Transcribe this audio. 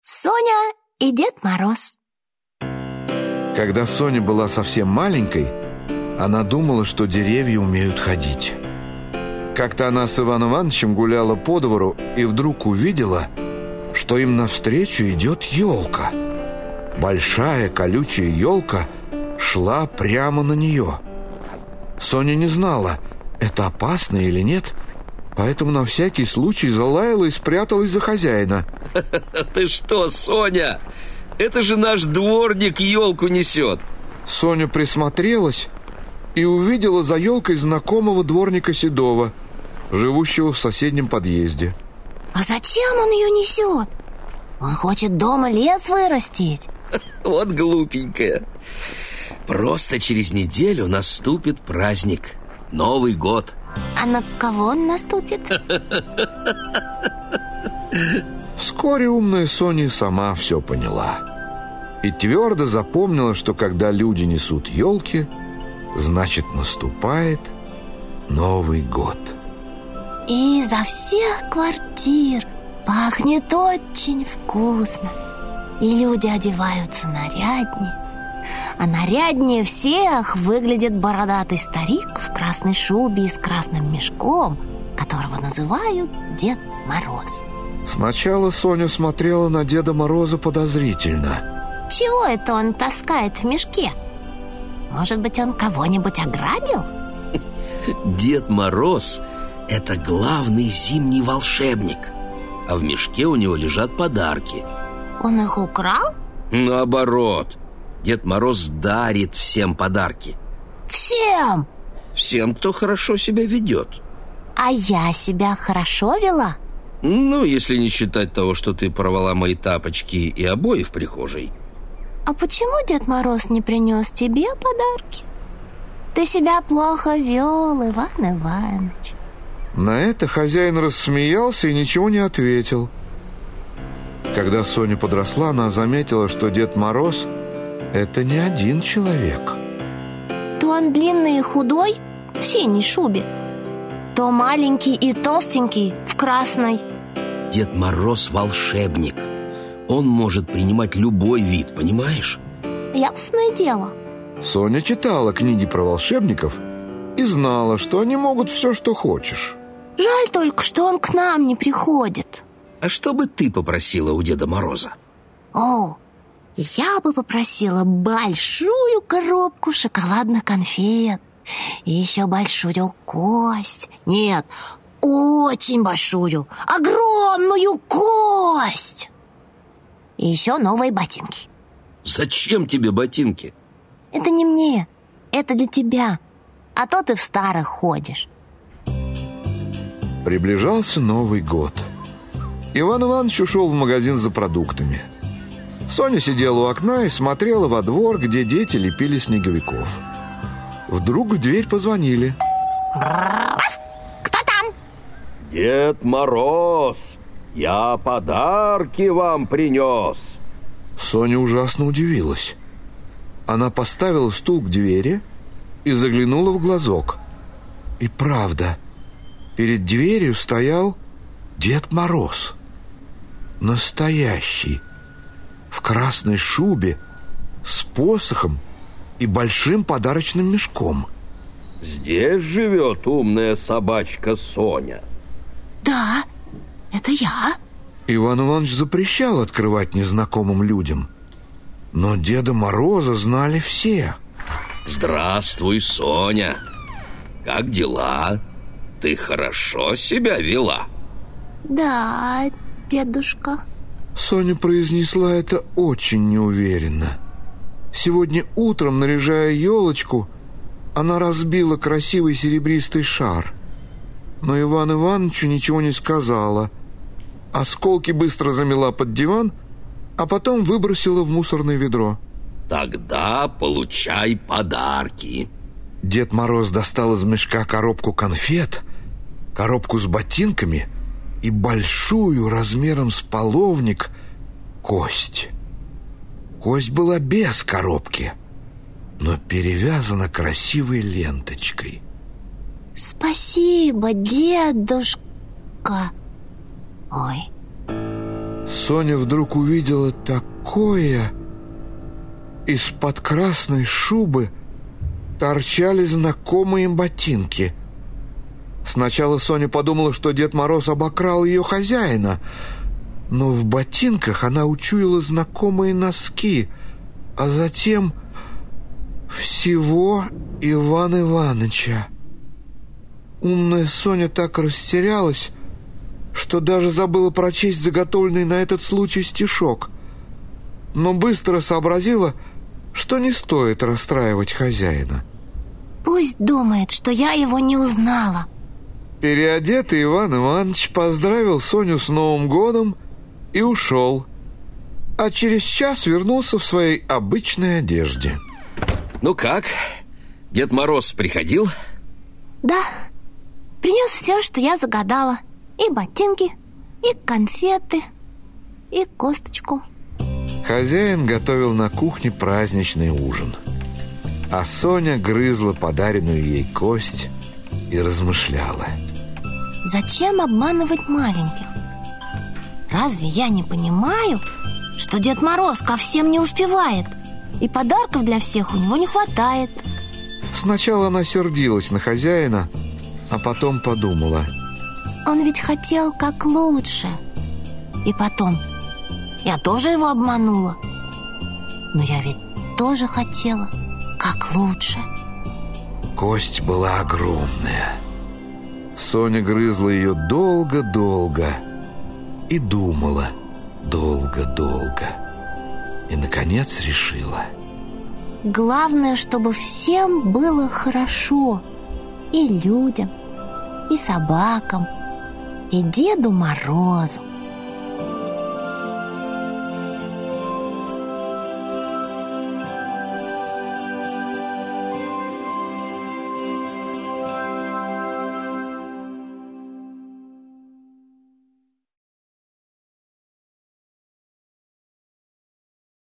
Соня и Дед Мороз. Когда Соня была совсем маленькой, она думала, что деревья умеют ходить. Как-то она с Иваном Ивановичем гуляла по двору и вдруг увидела, что им навстречу идет елка. Большая колючая елка шла прямо на нее. Соня не знала, это опасно или нет, поэтому на всякий случай залаяла и спряталась за хозяина. Ты что, Соня? Это же наш дворник елку несет. Соня присмотрелась и увидела за елкой знакомого дворника Седова, живущего в соседнем подъезде. А зачем он ее несет? Он хочет дома лес вырастить. Вот глупенькая. Просто через неделю наступит праздник, Новый год. А на кого он наступит? Вскоре умная Соня сама все поняла и твердо запомнила, что когда люди несут елки, значит, наступает Новый год. И изо всех квартир пахнет очень вкусно. И люди одеваются наряднее. А наряднее всех выглядит бородатый старик в красной шубе и с красным мешком, которого называют Дед Мороз. Сначала Соня смотрела на Деда Мороза подозрительно. Чего это он таскает в мешке? Может быть, он кого-нибудь ограбил? Дед Мороз – это главный зимний волшебник, а в мешке у него лежат подарки. Он их украл? Наоборот, Дед Мороз дарит всем подарки. Всем? Всем, кто хорошо себя ведет. А я себя хорошо вела? Ну, если не считать того, что ты порвала мои тапочки и обои в прихожей. А почему Дед Мороз не принес тебе подарки? Ты себя плохо вел, Иван Иванович. На это хозяин рассмеялся и ничего не ответил. Когда Соня подросла, она заметила, что Дед Мороз – это не один человек. То он длинный и худой в синей шубе, то маленький и толстенький в красной. Дед Мороз – волшебник. Он может принимать любой вид, понимаешь? Ясное дело. Соня читала книги про волшебников и знала, что они могут все, что хочешь. Жаль только, что он к нам не приходит. А что бы ты попросила у Деда Мороза? О, я бы попросила большую коробку шоколадных конфет и еще большую кость. Нет, очень большую, огромную кость. И еще новые ботинки. Зачем тебе ботинки? Это не мне, это для тебя. А то ты в старых ходишь. Приближался Новый год. Иван Иванович ушел в магазин за продуктами. Соня сидела у окна и смотрела во двор, где дети лепили снеговиков. Вдруг в дверь позвонили. Кто там? Дед Мороз, я подарки вам принес. Соня ужасно удивилась. Она поставила стул к двери и заглянула в глазок. И правда, перед дверью стоял Дед Мороз. Настоящий, в красной шубе, с посохом и большим подарочным мешком. Здесь живет умная собачка Соня. Да, это я. Иван Иванович запрещал открывать незнакомым людям, но Деда Мороза знали все. Здравствуй, Соня. Как дела? Ты хорошо себя вела? Да, дедушка. Соня произнесла это очень неуверенно. Сегодня утром, наряжая елочку, она разбила красивый серебристый шар. Но Ивану Ивановичу ничего не сказала. Осколки быстро замела под диван, а потом выбросила в мусорное ведро. Тогда получай подарки. Дед Мороз достал из мешка коробку конфет, коробку с ботинками и большую размером с половник кость. Кость была без коробки, но перевязана красивой ленточкой. Спасибо, дедушка. Ой. Соня вдруг увидела такое. Из-под красной шубы торчали знакомые ботинки. Сначала Соня подумала, что Дед Мороз обокрал ее хозяина, но в ботинках она учуяла знакомые носки, а затем всего Ивана Иваныча. Умная Соня так растерялась, что даже забыла прочесть заготовленный на этот случай стишок, но быстро сообразила, что не стоит расстраивать хозяина. Пусть думает, что я его не узнала. Переодетый Иван Иванович поздравил Соню с Новым годом и ушел, а через час вернулся в своей обычной одежде. Ну как? Дед Мороз приходил? Да, принес все, что я загадала. И ботинки, и конфеты, и косточку. Хозяин готовил на кухне праздничный ужин, а Соня грызла подаренную ей кость и размышляла. Зачем обманывать маленьких? Разве я не понимаю, что Дед Мороз ко всем не успевает, и подарков для всех у него не хватает? Сначала она сердилась на хозяина, а потом подумала: он ведь хотел как лучше. И потом, я тоже его обманула, но я ведь тоже хотела как лучше. Кость была огромная. Соня грызла ее долго-долго и думала долго-долго. И, наконец, решила: главное, чтобы всем было хорошо. И людям, и собакам, и Деду Морозу.